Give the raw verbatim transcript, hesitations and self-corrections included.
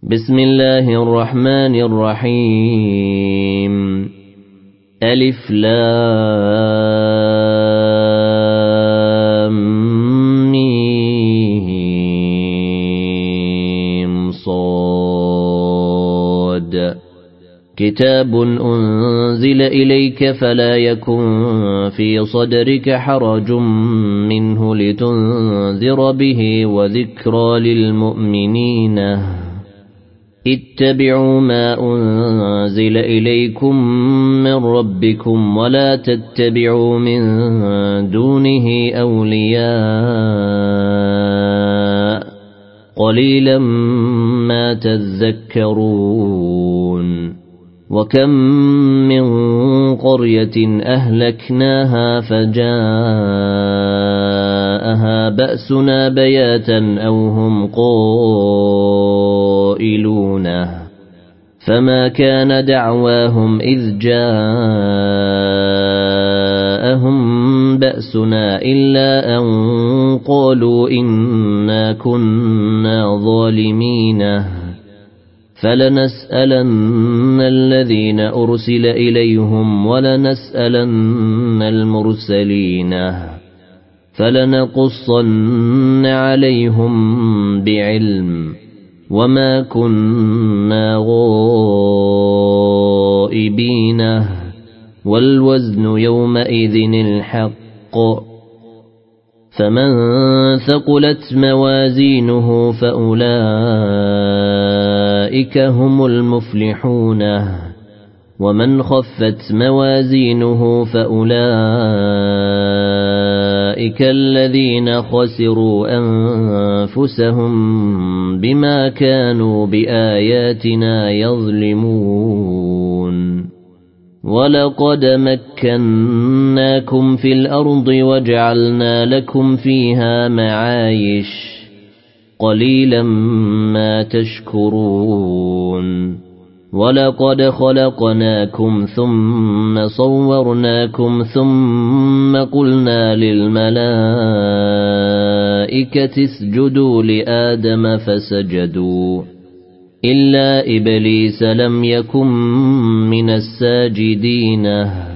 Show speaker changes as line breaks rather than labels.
بسم الله الرحمن الرحيم ألف لام ميم صاد كتاب أنزل إليك فلا يكن في صدرك حرج منه لتنذر به وذكرى للمؤمنين اتبعوا ما أنزل إليكم من ربكم ولا تتبعوا من دونه أولياء قليلا ما تذكرون وكم من قرية أهلكناها فجاءها بأسنا بياتا أو هم قائلون فما كان دعواهم إذ جاءهم بأسنا إلا أن قالوا إنا كنا ظالمين فلنسألن الذين أرسل إليهم ولنسألن المرسلين فلنقصن عليهم بعلم وما كنا غائبين والوزن يومئذ الحق فمن ثقلت موازينه فأولئك هم المفلحون ومن خفت موازينه فأولئك الذين خسروا أنفسهم بما كانوا بآياتنا يظلمون ولقد مكناكم في الأرض وجعلنا لكم فيها معايش قليلا ما تشكرون ولقد خلقناكم ثم صورناكم ثم قلنا للملائكة اسجدوا لآدم فسجدوا إلا إبليس لم يكن من الساجدين